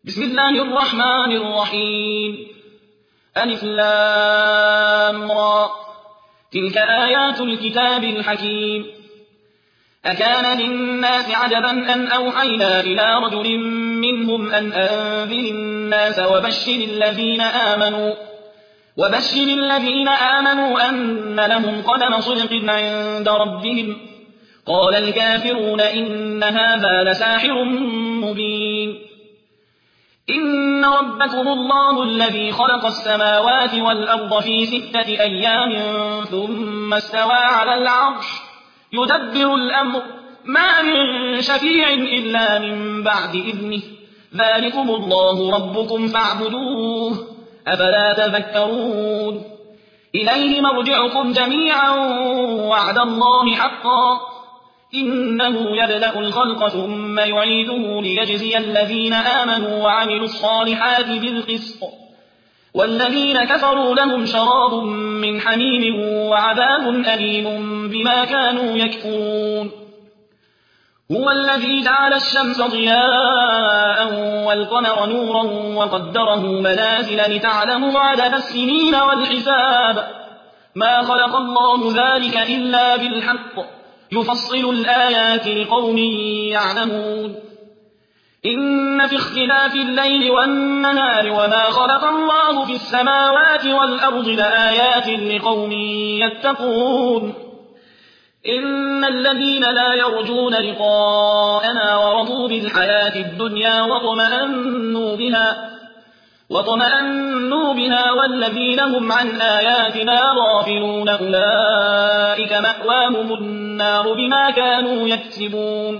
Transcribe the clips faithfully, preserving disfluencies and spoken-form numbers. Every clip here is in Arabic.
بسم الله الرحمن الرحيم ألف لام را تلك آيات الكتاب الحكيم أكان للناس عجبا أن أوحينا إلى رجل منهم أن أنذر الناس وبشر الذين آمنوا وبشر الذين آمنوا أن لهم قدم صدق عند ربهم قال الكافرون إن هذا لساحر مبين إن ربكم الله الذي خلق السماوات والأرض في ستة أيام ثم استوى على العرش يدبر الأمر ما من شفيع إلا من بعد إذنه ذلكم الله ربكم فاعبدوه أفلا تذكرون إليه مرجعكم جميعا وعد الله حقا إنه يبدأ الخلق ثم يعيده ليجزي الذين آمنوا وعملوا الصالحات بالقسط والذين كفروا لهم شراب من حميم وعذاب أليم بما كانوا يكفرون هو الذي جعل الشمس ضياء والقمر نورا وقدره منازل لتعلموا عدد السنين والحساب ما خلق الله ذلك إلا بالحق يفصل الآيات لقوم يعلمون إن في اختلاف الليل والنهار وما خلق الله في السماوات والأرض لآيات لقوم يتقون إن الذين لا يرجون لقاءنا ورضوا بالحياة الدنيا وطمأنوا بها وطمأنوا بها والذين هم عن آياتنا غافلون أولئك مأواهم النار بما كانوا يكسبون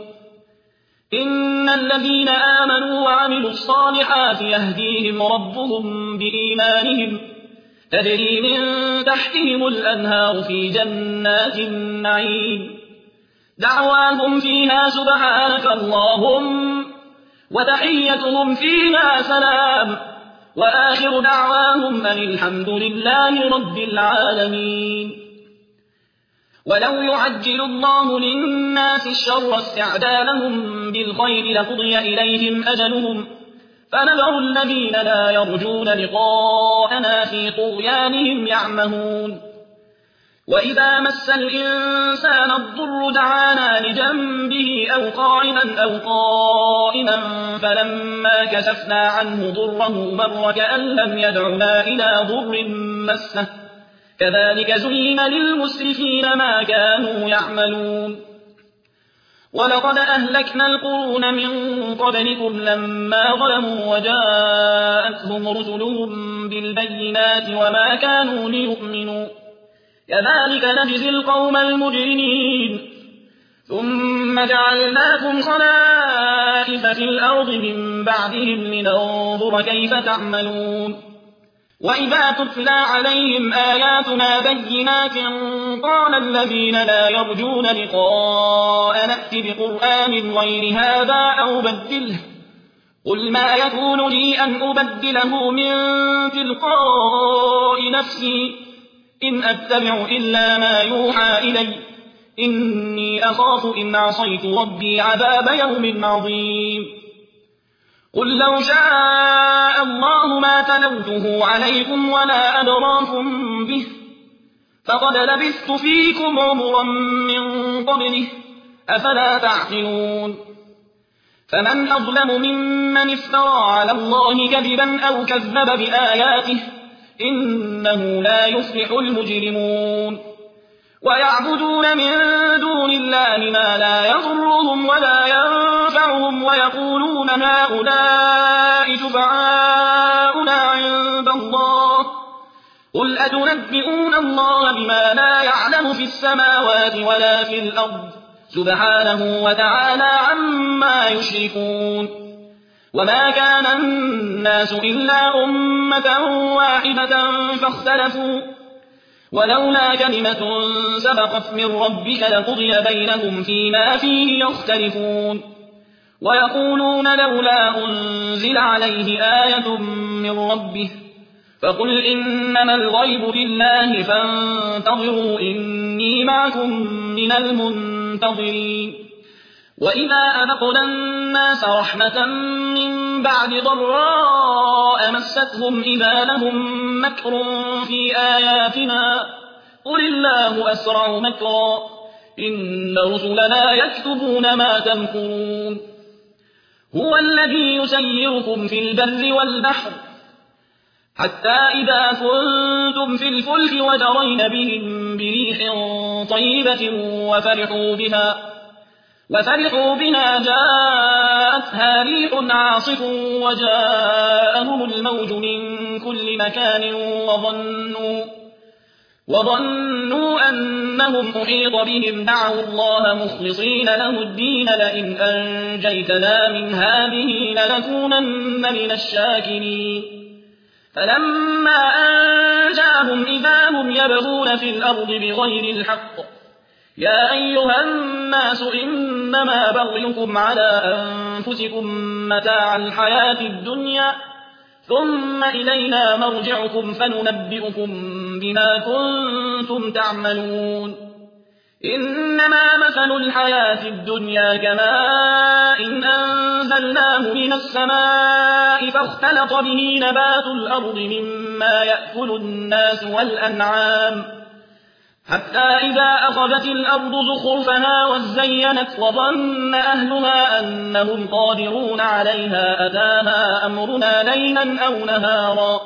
إن الذين آمنوا وعملوا الصالحات يهديهم ربهم بإيمانهم تجري من تحتهم الأنهار في جنات النعيم دعواهم فيها سبحانك اللهم وتحيتهم فيها سلام وآخر دعواهم أن الحمد لله رب العالمين ولو يعجل الله للناس الشر استعجالهم بالخير لقضي إليهم أجلهم فنذر الذين لا يرجون لقاءنا في طغيانهم يعمهون وإذا مس الإنسان الضر دعانا لجنبه أو قاعدا أو قائما فلما كشفنا عنه ضره مر كأن لم يدعنا إلى ضر مسه كذلك زين للمسرفين ما كانوا يعملون ولقد أهلكنا القرون من قبلكم لما ظلموا وجاءتهم رسلهم بالبينات وما كانوا ليؤمنوا كذلك نجزي القوم المجرمين ثم جعلناكم خلائف في الأرض من بعدهم لننظر كيف تعملون وإذا تتلى عليهم آياتنا بينات قال الذين لا يرجون لقاء نأت بقرآن غير هذا أو بدله قل ما يكون لي أن أبدله من تلقاء نفسي إن أتبع إلا ما يوحى إلي إني أخاف إن عصيت ربي عذاب يوم عظيم قل لو شاء الله ما تلوته عليكم ولا أدراكم به فقد لبثت فيكم عمرا من قبله أفلا تعقلون فمن أظلم ممن افترى على الله كذبا أو كذب بآياته إنه لا يفلح المجرمون ويعبدون من دون الله ما لا يضرهم ولا ينفعهم ويقولون هؤلاء شفعاؤنا عند الله قل أتنبئون الله بما لا يعلم في السماوات ولا في الأرض سبحانه وتعالى عما يشركون وما كان الناس إلا أمة واحدة فاختلفوا ولولا كلمة سبقت من ربك لقضي بينهم فيما فيه يختلفون ويقولون لولا أنزل عليه آية من ربه فقل إنما الغيب لله فانتظروا إني معكم من المنتظرين وإذا أذقنا الناس رحمة من بعد ضراء مستهم إذا لهم مكر في آياتنا قل الله أسرع مكرا إن رسلنا يكتبون ما تمكرون هو الذي يسيركم في البر والبحر حتى إذا كنتم في الفلك وجرين بهم بريح طيبة وفرحوا بها وفرحوا بها جاءتها ريح عاصف وجاءهم الموج من كل مكان وظنوا, وظنوا أنهم أحيط بهم دعوا الله مخلصين له الدين لئن أنجيتنا من هذه لنكونن من الشاكرين فلما أنجاهم إذا هم يبغون في الأرض بغير الحق يا أيها الناس إنما بغيكم على أنفسكم متاع الحياة الدنيا ثم إلينا مرجعكم فننبئكم بما كنتم تعملون إنما مثل الحياة الدنيا كماء إن أنزلناه من السماء فاختلط به نبات الأرض مما يأكل الناس والأنعام حتى إذا أخذت الأرض زخرفها وزينت وظن أهلها أنهم قادرون عليها أتاها أمرنا ليلا أو نهارا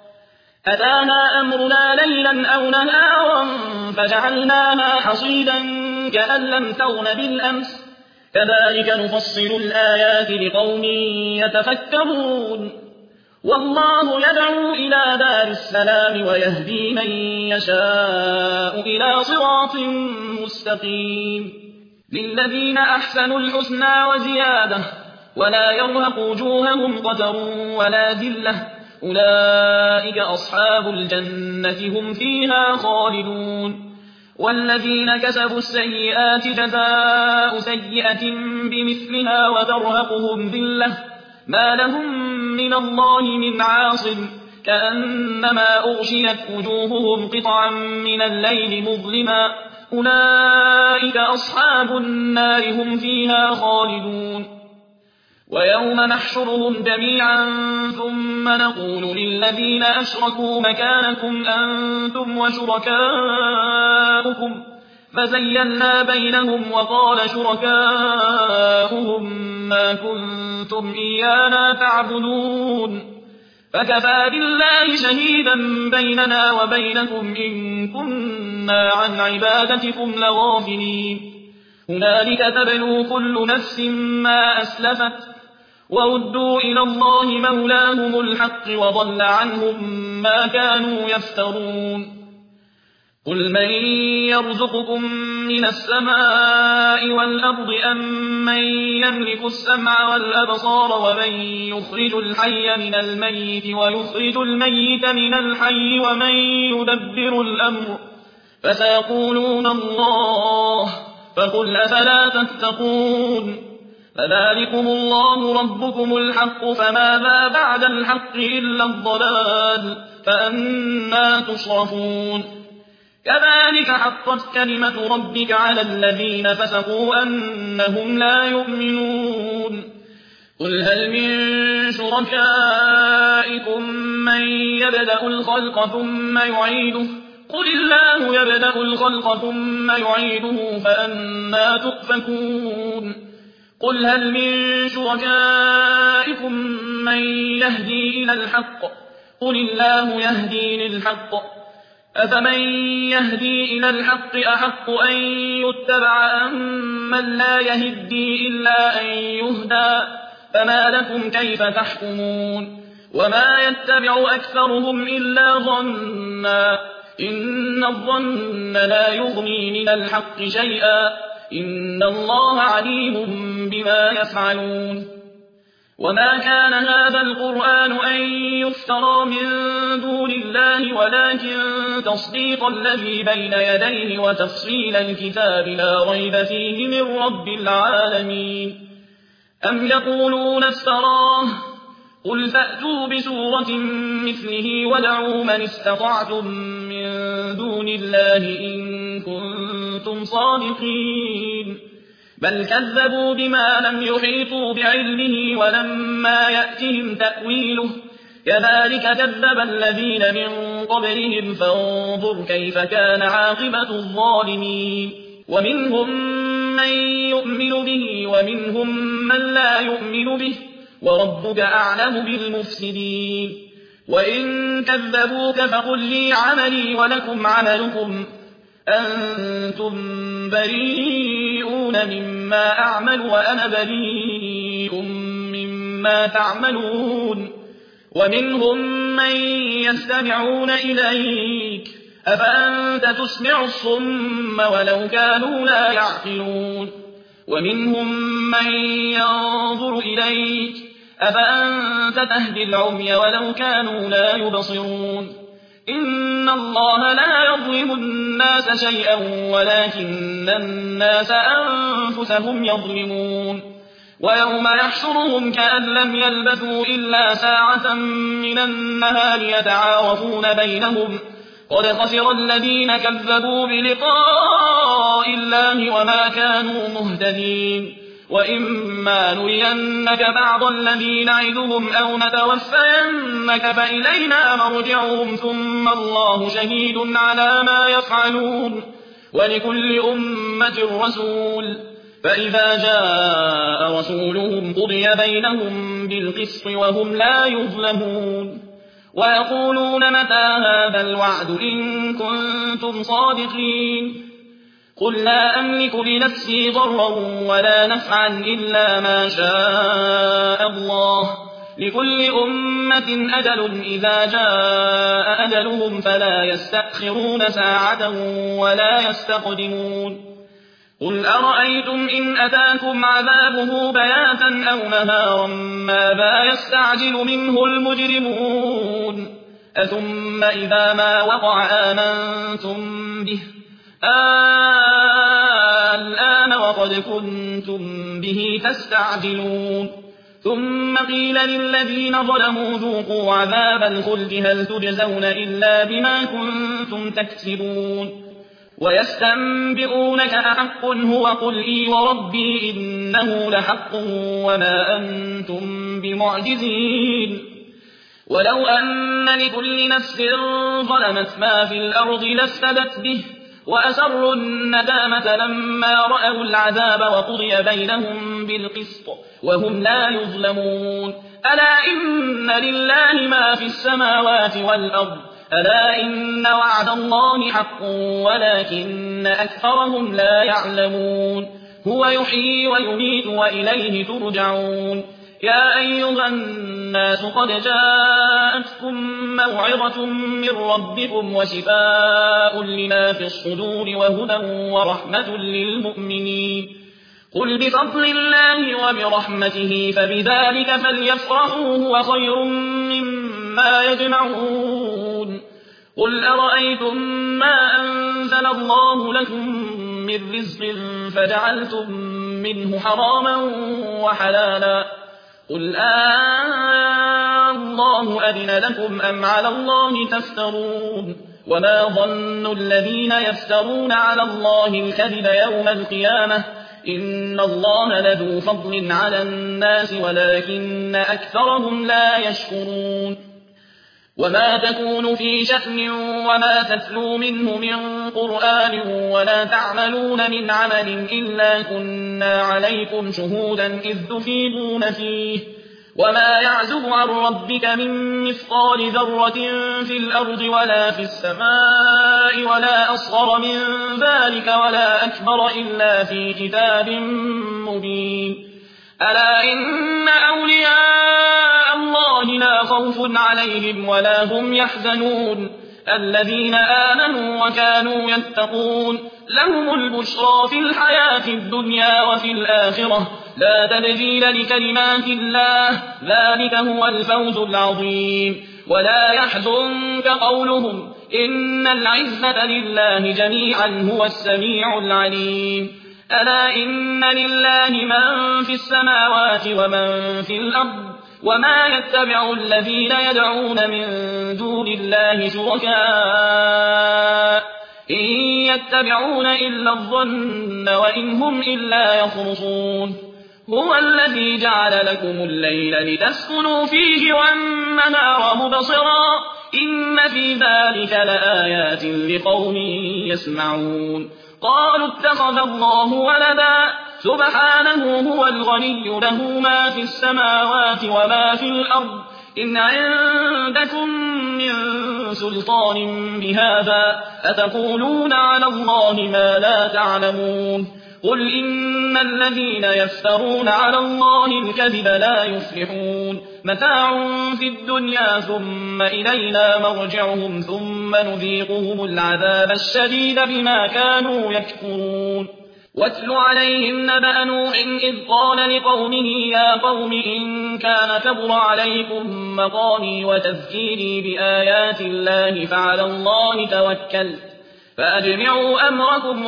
أتاها أمرنا ليلا أو نهارا فجعلناها حصيدا كأن لم تغن بالأمس كذلك نفصل الآيات لقوم يتفكرون والله يدعو إلى دار السلام ويهدي من يشاء إلى صراط مستقيم للذين أحسنوا الحسنى وزيادة ولا يرهق وجوههم قتر ولا ذلة أولئك أصحاب الجنة هم فيها خالدون والذين كسبوا السيئات جزاء سيئة بمثلها وترهقهم ذلة ما لهم من الله من عاصم كأنما أغشيت وجوههم قطعا من الليل مظلما أولئك أصحاب النار هم فيها خالدون ويوم نحشرهم جميعا ثم نقول للذين أشركوا مكانكم أنتم وشركاؤكم فزينا بينهم وقال شركاؤهم ما كنتم إيانا تعبدون فكفى بالله شهيدا بيننا وبينكم إن كنا عن عبادتكم لغافلين هنالك تبلو كل نفس ما أسلفت وردوا إلى الله مولاهم الحق وضل عنهم ما كانوا يفترون قل من يرزقكم من السماء والأرض أم من يملك السمع والأبصار ومن يخرج الحي من الميت ويخرج الميت من الحي ومن يدبر الأمر فسيقولون الله فقل أفلا تتقون فذلكم الله ربكم الحق فماذا بعد الحق إلا الضلال فأنا تصرفون كذلك حقت كلمة ربك على الذين فسقوا أنهم لا يؤمنون قل هل من شركائكم من يبدأ الخلق ثم يعيده قل الله يبدأ الخلق ثم يعيده فأنا تؤفكون قل هل من شركائكم من يهدي إلى الحق قل الله يهدي للحق أفمن يهدي إلى الحق أحق أن يتبع أم من لا يهدي إلا أن يهدى فما لكم كيف تحكمون وما يتبع أكثرهم إلا ظنا إن الظن لا يغني من الحق شيئا إن الله عليم بما يفعلون وما كان هذا القرآن أن يفترى من دون الله ولكن تصديق الذي بين يديه وتفصيل الكتاب لا ريب فيه من رب العالمين أم يقولون افتراه قل فأتوا بسورة مثله ودعوا من استطعتم من دون الله إن كنتم صادقين بل كذبوا بما لم يحيطوا بعلمه ولما يأتهم تأويله كذلك كذب الذين من قبلهم فانظر كيف كان عاقبة الظالمين ومنهم من يؤمن به ومنهم من لا يؤمن به وربك أعلم بالمفسدين وإن كذبوك فقل لي عملي ولكم عملكم أنتم بريئون مما أعمل وأنا بريء مما تعملون ومنهم من يستمعون إليك أفأنت تسمع الصم ولو كانوا لا يعقلون ومنهم من ينظر إليك أفأنت تهدي العمي ولو كانوا لا يبصرون إن الله لا يظلم الناس شيئا ولكن الناس أنفسهم يظلمون ويوم يحشرهم كأن لم يلبثوا إلا ساعة من النهار يتعارفون بينهم قد خسر الذين كذبوا بلقاء الله وما كانوا مهتدين وإما نرينك بعض الذي نعدهم أو نتوفينك فإلينا مرجعهم ثم الله شهيد على ما يفعلون ولكل أمة رسول فإذا جاء رسولهم قضي بينهم بالقسط وهم لا يظلمون ويقولون متى هذا الوعد إن كنتم صادقين قل لا أملك لنفسي ضرا ولا نفعا إلا ما شاء الله لكل أمة أجل إذا جاء أجلهم فلا يستأخرون ساعة ولا يستقدمون قل أرأيتم إن أتاكم عذابه بياتا أو نهارا ماذا يستعجل منه المجرمون أثم إذا ما وقع آمنتم به الآن وقد كنتم به تستعجلون ثم قيل للذين ظلموا ذوقوا عذاب الخلد هل تجزون إلا بما كنتم تكسبون ويستنبئونك أحق هو قل إي وربي إنه لحق وما أنتم بمعجزين ولو أن لكل نفس ظلمت ما في الأرض لافتدت به وأسروا الندامة لما رأوا العذاب وقضي بينهم بالقسط وهم لا يظلمون ألا إن لله ما في السماوات والأرض ألا إن وعد الله حق ولكن أكثرهم لا يعلمون هو يحيي ويميت وإليه ترجعون يا أيها الناس قد جاءتكم موعظة من ربكم وشفاء لما في الصدور وهدى ورحمة للمؤمنين قل بفضل الله وبرحمته فبذلك فليفرحوا هو خير مما يجمعون قل أرأيتم ما أنزل الله لكم من رزق فجعلتم منه حراما وحلالا قل آه الله أذن لكم أم على الله تفترون وما ظن الذين يفترون على الله الكذب يوم القيامة إن الله لذو فضل على الناس ولكن أكثرهم لا يشكرون وما تكون في شأن وما تتلو منه من قرآن ولا تعملون من عمل إلا كنا عليكم شهودا إذ تفيضون فيه وما يعزب عن ربك من مثقال ذرة في الأرض ولا في السماء ولا أصغر من ذلك ولا أكبر إلا في كتاب مبين ألا إن أولياء الله لا خوف عليهم ولا هم يحزنون الذين آمنوا وكانوا يتقون لهم البشرى في الحياة الدنيا وفي الآخرة لا تبديل لكلمات الله ذلك هو الفوز العظيم ولا يحزنك قولهم إن العزة لله جميعا هو السميع العليم ألا إن لله من في السماوات ومن في الأرض وما يتبع الذين يدعون من دون الله شركاء إن يتبعون إلا الظن وإن هم إلا يخرصون هو الذي جعل لكم الليل لتسكنوا فيه والنهار مبصرا إن في ذلك لآيات لقوم يسمعون قالوا اتخذ الله ولدا سبحانه هو الغني له ما في السماوات وما في الأرض إن عندكم من سلطان بهذا أتقولون على الله ما لا تعلمون قل إن الذين يفترون على الله الكذب لا يفلحون متاع في الدنيا ثم إلينا مرجعهم ثم نذيقهم العذاب الشديد بما كانوا يكفرون واتل عليهم نبأ نوح إذ قال لقومه يا قوم إن كان كبر عليكم مقامي وتذكيري بآيات الله فعلى الله توكلت فأجمعوا أمركم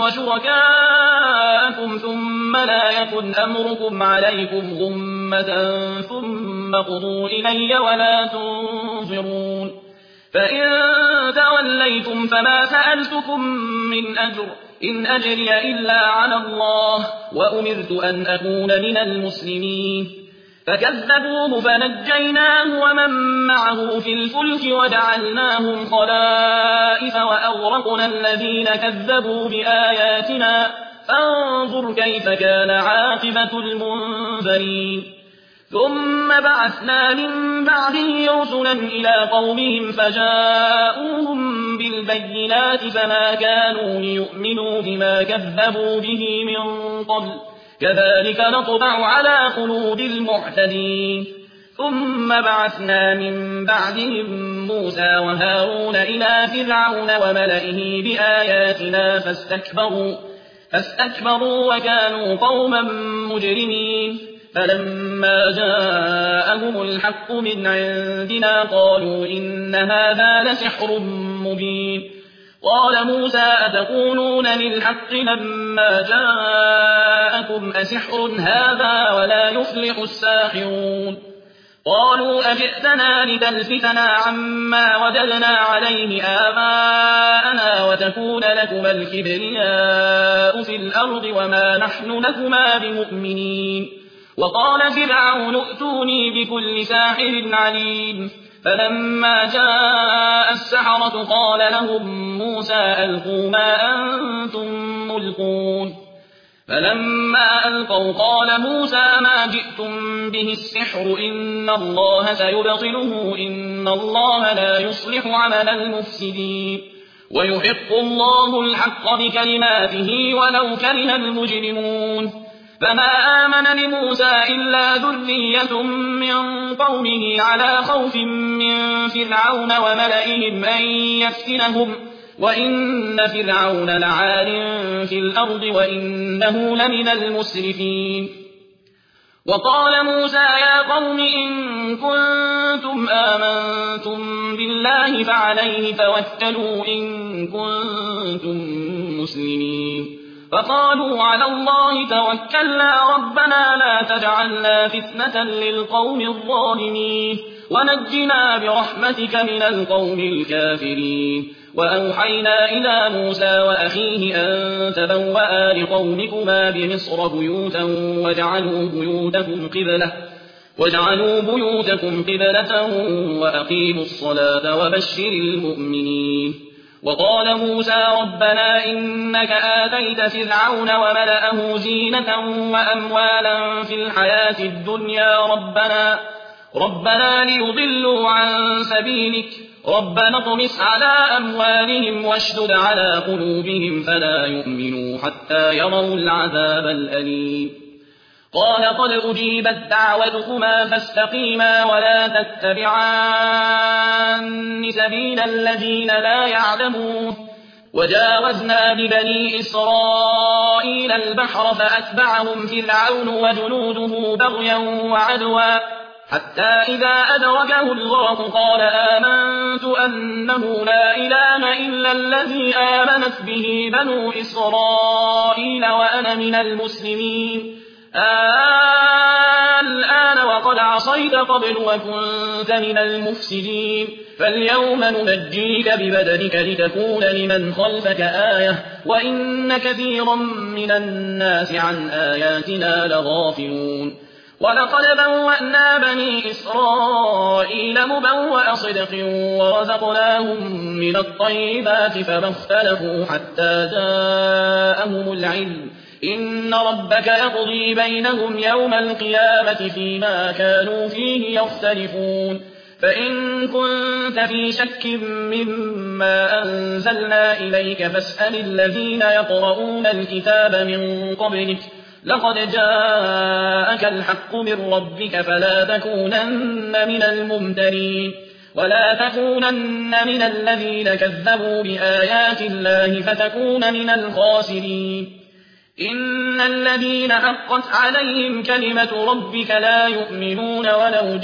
وشركاءكم ثم لا يكن أمركم عليكم غمة ثم قضوا إلي ولا تنظرون فإن توليتم فما سألتكم من أجر إن أجري إلا على الله وأمرت أن أكون من المسلمين فكذبوه فنجيناه ومن معه في الفلك وجعلناهم خلائف وأغرقنا الذين كذبوا بآياتنا فانظر كيف كان عاقبة المنذرين ثم بعثنا من بعده رسلا إلى قومهم فجاءوهم بالبينات فما كانوا ليؤمنوا بما كذبوا به من قبل كذلك نطبع على قلوب المعتدين ثم بعثنا من بعدهم موسى وهارون إلى فرعون وملئه بآياتنا فاستكبروا, فاستكبروا وكانوا قوما مجرمين فلما جاءهم الحق من عندنا قالوا إن هذا لسحر مبين قال موسى أتقولون للحق لما جاءكم أسحر هذا ولا يفلح الساحرون قالوا أجئتنا لتلفتنا عما وجدنا عليه آباءنا وتكون لكما الكبرياء في الأرض وما نحن لكما بمؤمنين وقال فرعون ائتوني بكل ساحر عليم فلما جاء السحرة قال لهم موسى ألقوا ما أنتم ملقون فلما ألقوا قال موسى ما جئتم به السحر إن الله سيبطله إن الله لا يصلح عمل المفسدين ويحق الله الحق بكلماته ولو كره المجرمون فما آمن لموسى إلا ذرية من قومه على خوف من فرعون وملئهم أن يفتنهم وإن فرعون لعال في الأرض وإنه لمن المسرفين وقال موسى يا قوم إن كنتم آمنتم بالله فعليه توكلوا إن كنتم مسلمين فقالوا على الله توكلنا ربنا لا تجعلنا فتنة للقوم الظالمين ونجنا برحمتك من القوم الكافرين وأوحينا إلى موسى وأخيه أن تبوأ لقومكما بمصر بيوتا واجعلوا بيوتكم قبلة واجعلوا بيوتكم قبلة وأقيموا الصلاة وبشر المؤمنين وقال موسى ربنا إنك آتيت فرعون وملأه زينة وأموالا في الحياة الدنيا ربنا, ربنا ليضلوا عن سبيلك ربنا اطمس على أموالهم واشدد على قلوبهم فلا يؤمنوا حتى يروا العذاب الأليم قال قد أجيبت دعوتكما فاستقيما ولا تتبعان سبيل الذين لا يعلمون وجاوزنا ببني إسرائيل البحر فأتبعهم فرعون وجنوده بغيا وعدوا حتى إذا أدركه الغرق قال آمنت أنه لا إله إلا الذي آمنت به بنو إسرائيل وأنا من المسلمين الآن وقد عصيت قبل وكنت من المفسدين فاليوم ننجيك ببدنك لتكون لمن خلفك آية وإن كثيرا من الناس عن آياتنا لغافلون ولقد بوأنا بني إسرائيل مبوأ صدق ورزقناهم من الطيبات فما اختلفوا حتى جاءهم العلم إن ربك يقضي بينهم يوم القيامة فيما كانوا فيه يختلفون فإن كنت في شك مما أنزلنا إليك فاسأل الذين يقرؤون الكتاب من قبلك لقد جاءك الحق من ربك فلا تكونن من الممترين ولا تكونن من الذين كذبوا بآيات الله فتكون من الخاسرين إن الذين حقت عليهم كلمة ربك لا يؤمنون ولو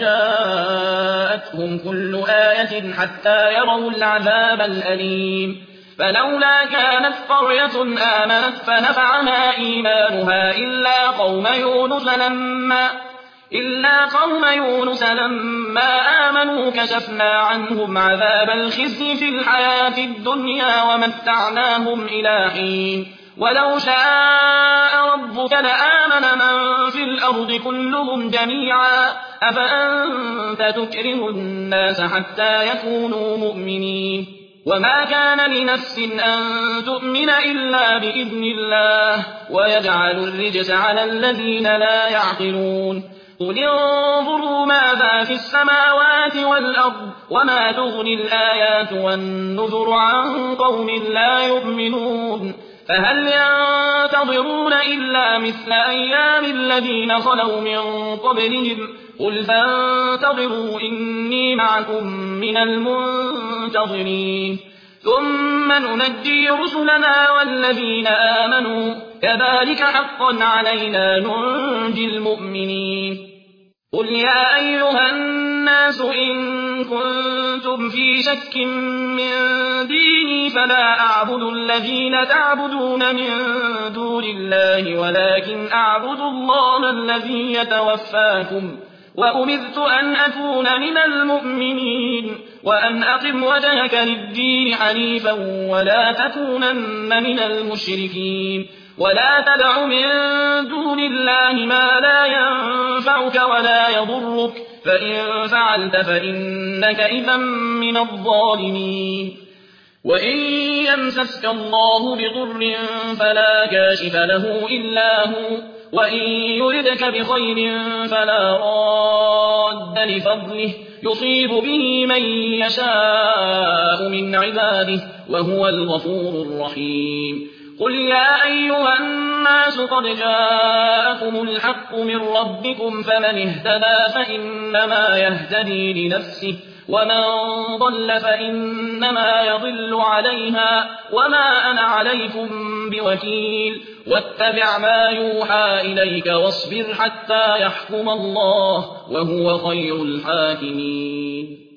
جاءتهم كل آية حتى يروا العذاب الأليم فلولا كانت قرية آمنت فنفعها إيمانها إلا قوم يونس لما إلا قوم يونس لما آمنوا كشفنا عنهم عذاب الخزي في الحياة الدنيا ومتعناهم إلى حين ولو شاء ربك لآمن من في الأرض كلهم جميعا أفأنت تكره الناس حتى يكونوا مؤمنين وما كان لنفس أن تؤمن إلا بإذن الله ويجعل الرجس على الذين لا يعقلون قل انظروا ماذا في السماوات والأرض وما تغني الآيات والنذر عن قوم لا يؤمنون فهل ينتظرون إلا مثل أيام الذين خلوا من قبلهم قل فانتظروا إني معكم من المنتظرين ثم ننجي رسلنا والذين آمنوا كذلك حقا علينا ننجي المؤمنين قل يا أيها الناس إن كنتم في شك من ديني فلا أعبد الذين تعبدون من دون الله ولكن أعبد الله الذي يتوفاكم وأمرت أن أكون من المؤمنين وأن أقم وجهك للدين حنيفا ولا تكونن من المشركين ولا تدع من دون الله ما لا ينفعك ولا يضرك فإن فعلت فإنك إذا من الظالمين وإن يمسسك الله بضر فلا كاشف له إلا هو وإن يردك بخير فلا راد لفضله يصيب به من يشاء من عباده وهو الغفور الرحيم قل يا أيها الناس قد جاءكم الحق من ربكم فمن اهتدى فإنما يهتدي لنفسه ومن ضل فإنما يضل عليها وما أنا عليكم بوكيل واتبع ما يوحى إليك واصبر حتى يحكم الله وهو خير الحاكمين